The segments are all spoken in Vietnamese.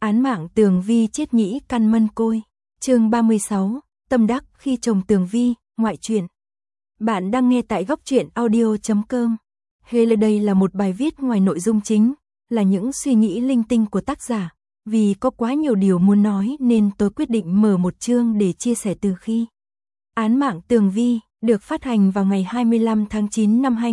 Án mạng Tường Vi chết nhĩ căn mân côi. Chương 36, tâm đắc khi chồng Tường Vi, ngoại truyện. Bạn đang nghe tại góc truyện audio.com. Đây là một bài viết ngoài nội dung chính, là những suy nghĩ linh tinh của tác giả. Vì có quá nhiều điều muốn nói nên tôi quyết định mở một chương để chia sẻ từ khi. Án mạng Tường Vi được phát hành vào ngày 25 tháng 9 năm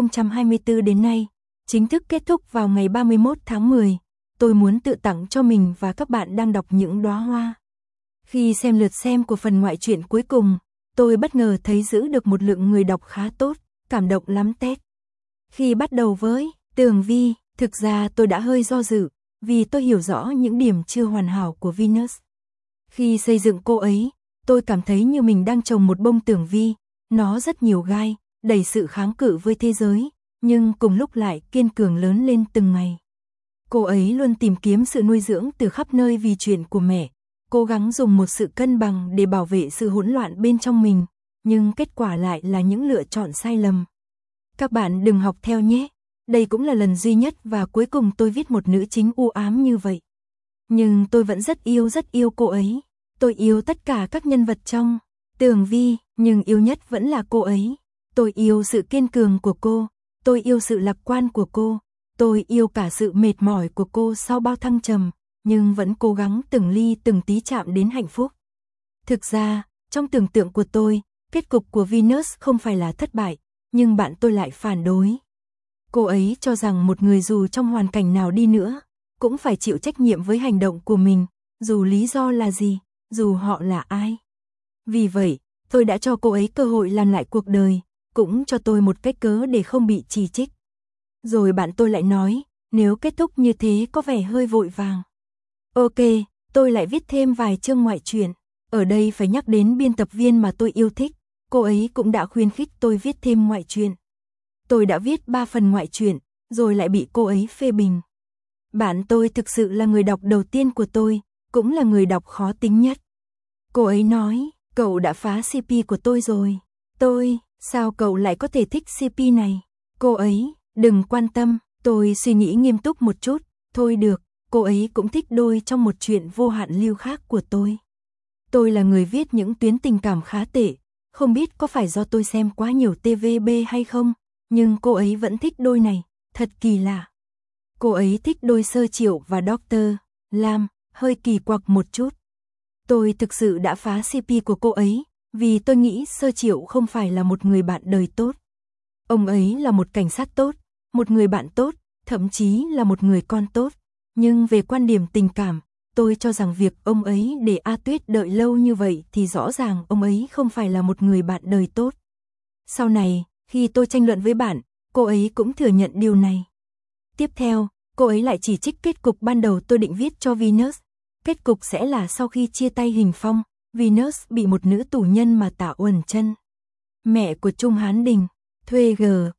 2024 đến nay, chính thức kết thúc vào ngày 31 tháng 10. Tôi muốn tự tặng cho mình và các bạn đang đọc những đóa hoa. Khi xem lượt xem của phần ngoại truyện cuối cùng, tôi bất ngờ thấy giữ được một lượng người đọc khá tốt, cảm động lắm tét. Khi bắt đầu với Tường Vi, thực ra tôi đã hơi do dự, vì tôi hiểu rõ những điểm chưa hoàn hảo của Venus. Khi xây dựng cô ấy, tôi cảm thấy như mình đang trồng một bông Tường Vi, nó rất nhiều gai, đầy sự kháng cự với thế giới, nhưng cùng lúc lại kiên cường lớn lên từng ngày. Cô ấy luôn tìm kiếm sự nuôi dưỡng từ khắp nơi vì chuyện của mẹ, cố gắng dùng một sự cân bằng để bảo vệ sự hỗn loạn bên trong mình, nhưng kết quả lại là những lựa chọn sai lầm. Các bạn đừng học theo nhé, đây cũng là lần duy nhất và cuối cùng tôi viết một nữ chính u ám như vậy. Nhưng tôi vẫn rất yêu cô ấy, tôi yêu tất cả các nhân vật trong Tường Vi, nhưng yêu nhất vẫn là cô ấy. Tôi yêu sự kiên cường của cô, tôi yêu sự lạc quan của cô. Tôi yêu cả sự mệt mỏi của cô sau bao thăng trầm, nhưng vẫn cố gắng từng ly từng tí chạm đến hạnh phúc. Thực ra, trong tưởng tượng của tôi, kết cục của Venus không phải là thất bại, nhưng bạn tôi lại phản đối. Cô ấy cho rằng một người dù trong hoàn cảnh nào đi nữa, cũng phải chịu trách nhiệm với hành động của mình, dù lý do là gì, dù họ là ai. Vì vậy, tôi đã cho cô ấy cơ hội làm lại cuộc đời, cũng cho tôi một cái cớ để không bị chỉ trích. Rồi bạn tôi lại nói, nếu kết thúc như thế có vẻ hơi vội vàng. Ok, tôi lại viết thêm vài chương ngoại truyện. Ở đây phải nhắc đến biên tập viên mà tôi yêu thích, cô ấy cũng đã khuyến khích tôi viết thêm ngoại truyện. Tôi đã viết 3 phần ngoại truyện, rồi lại bị cô ấy phê bình. Bạn tôi thực sự là người đọc đầu tiên của tôi, cũng là người đọc khó tính nhất. Cô ấy nói, cậu đã phá CP của tôi rồi. Sao cậu lại có thể thích CP này? Cô ấy, đừng quan tâm, tôi suy nghĩ nghiêm túc một chút, thôi được, cô ấy cũng thích đôi trong một chuyện vô hạn lưu khác của tôi. Tôi là người viết những tuyến tình cảm khá tệ, không biết có phải do tôi xem quá nhiều TVB hay không, nhưng cô ấy vẫn thích đôi này, thật kỳ lạ. Cô ấy thích đôi Sơ Triệu và Dr. Lam, hơi kỳ quặc một chút. Tôi thực sự đã phá CP của cô ấy, vì tôi nghĩ Sơ Triệu không phải là một người bạn đời tốt. Ông ấy là một cảnh sát tốt, một người bạn tốt, thậm chí là một người con tốt. Nhưng về quan điểm tình cảm, tôi cho rằng việc ông ấy để A Tuyết đợi lâu như vậy thì rõ ràng ông ấy không phải là một người bạn đời tốt. Sau này, khi tôi tranh luận với bạn, cô ấy cũng thừa nhận điều này. Tiếp theo, cô ấy lại chỉ trích kết cục ban đầu tôi định viết cho Venus. Kết cục sẽ là sau khi chia tay Hình Phong, Venus bị một nữ tù nhân mà Tạ Uẩn Chân, mẹ của Trung Hán Đình, thuê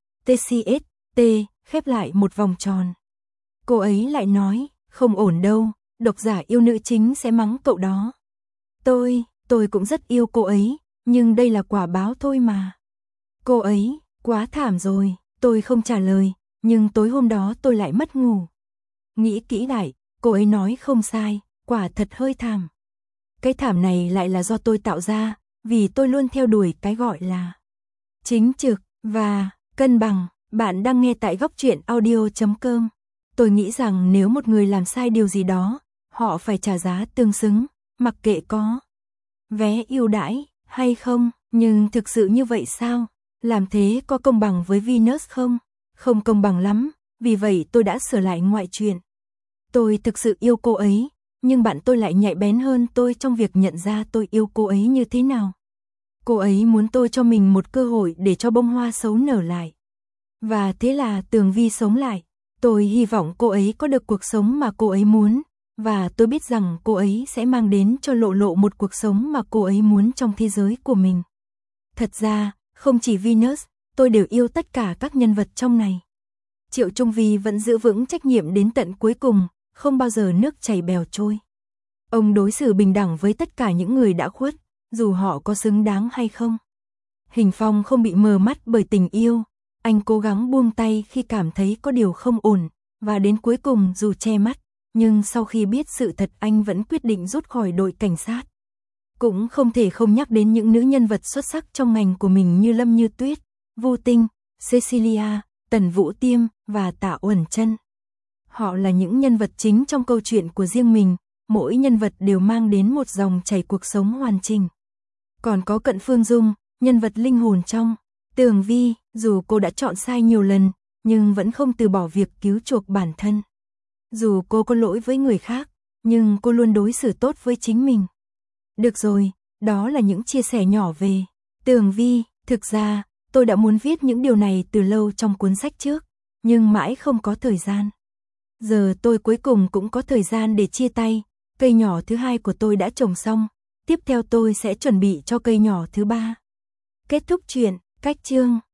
TCST, khép lại một vòng tròn. Cô ấy lại nói, không ổn đâu, độc giả yêu nữ chính sẽ mắng cậu đó. Tôi cũng rất yêu cô ấy, nhưng đây là quả báo thôi mà. Cô ấy, quá thảm rồi, tôi không trả lời, nhưng tối hôm đó tôi lại mất ngủ. Nghĩ kỹ lại, cô ấy nói không sai, quả thật hơi thảm. Cái thảm này lại là do tôi tạo ra, vì tôi luôn theo đuổi cái gọi là chính trực và cân bằng. Bạn đang nghe tại góc truyện audio.com. Tôi nghĩ rằng nếu một người làm sai điều gì đó, họ phải trả giá tương xứng, mặc kệ có vé ưu đãi hay không, nhưng thực sự như vậy sao? Làm thế có công bằng với Venus không? Không công bằng lắm, vì vậy tôi đã sửa lại ngoại truyện. Tôi thực sự yêu cô ấy, nhưng bạn tôi lại nhạy bén hơn tôi trong việc nhận ra tôi yêu cô ấy như thế nào. Cô ấy muốn tôi cho mình một cơ hội để cho bông hoa xấu nở lại. Và thế là Tường Vi sống lại. Tôi hy vọng cô ấy có được cuộc sống mà cô ấy muốn, và tôi biết rằng cô ấy sẽ mang đến cho Lộ Lộ một cuộc sống mà cô ấy muốn trong thế giới của mình. Thật ra, không chỉ Venus, tôi đều yêu tất cả các nhân vật trong này. Triệu Trung Vi vẫn giữ vững trách nhiệm đến tận cuối cùng, không bao giờ nước chảy bèo trôi. Ông đối xử bình đẳng với tất cả những người đã khuất, dù họ có xứng đáng hay không. Hình Phong không bị mờ mắt bởi tình yêu, anh cố gắng buông tay khi cảm thấy có điều không ổn, và đến cuối cùng dù che mắt, nhưng sau khi biết sự thật anh vẫn quyết định rút khỏi đội cảnh sát. Cũng không thể không nhắc đến những nữ nhân vật xuất sắc trong ngành của mình như Lâm Như Tuyết, Vu Tinh, Cecilia, Tần Vũ Tiêm và Tạ Uẩn Chân. Họ là những nhân vật chính trong câu chuyện của riêng mình, mỗi nhân vật đều mang đến một dòng chảy cuộc sống hoàn chỉnh. Còn có Cận Phương Dung, nhân vật linh hồn trong Tường Vi, dù cô đã chọn sai nhiều lần, nhưng vẫn không từ bỏ việc cứu chuộc bản thân. Dù cô có lỗi với người khác, nhưng cô luôn đối xử tốt với chính mình. Được rồi, đó là những chia sẻ nhỏ về Tường Vi. Thực ra, tôi đã muốn viết những điều này từ lâu trong cuốn sách trước, nhưng mãi không có thời gian. Giờ tôi cuối cùng cũng có thời gian để chia tay. Cây nhỏ thứ 2 của tôi đã trồng xong, tiếp theo tôi sẽ chuẩn bị cho cây nhỏ thứ 3. Kết thúc truyện, cách chương.